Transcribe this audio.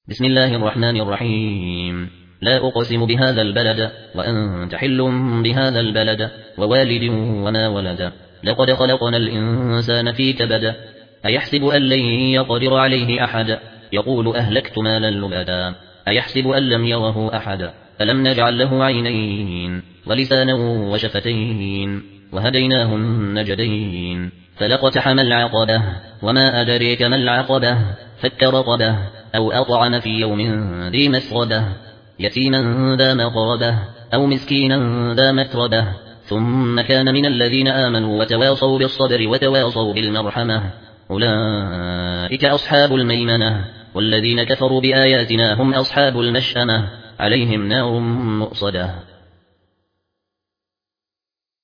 بسم الله الرحمن الرحيم. لا أقسم بهذا البلد وأنت حل بهذا البلد ووالد وما ولد. لقد خلقنا الإنسان في كبد. أيحسب أن لن يقدر عليه أحد. يقول أهلكت مالا لبدا. أيحسب أن لم يره أحد. ألم نجعل له عينين ولسانا وشفتين وهديناه النجدين. فلاقتحم العقبة وما أدريك ما العقبة. فك رقبة أو أطعم في يوم ذي مسغبة. يتيما ذا مقربة أو مسكينا ذا متربة. ثم كان من الذين آمنوا وتواصوا بالصبر وتواصوا بالمرحمة. أولئك أصحاب الميمنة. والذين كفروا بآياتنا هم أصحاب المشأمة. عليهم نار مؤصدة.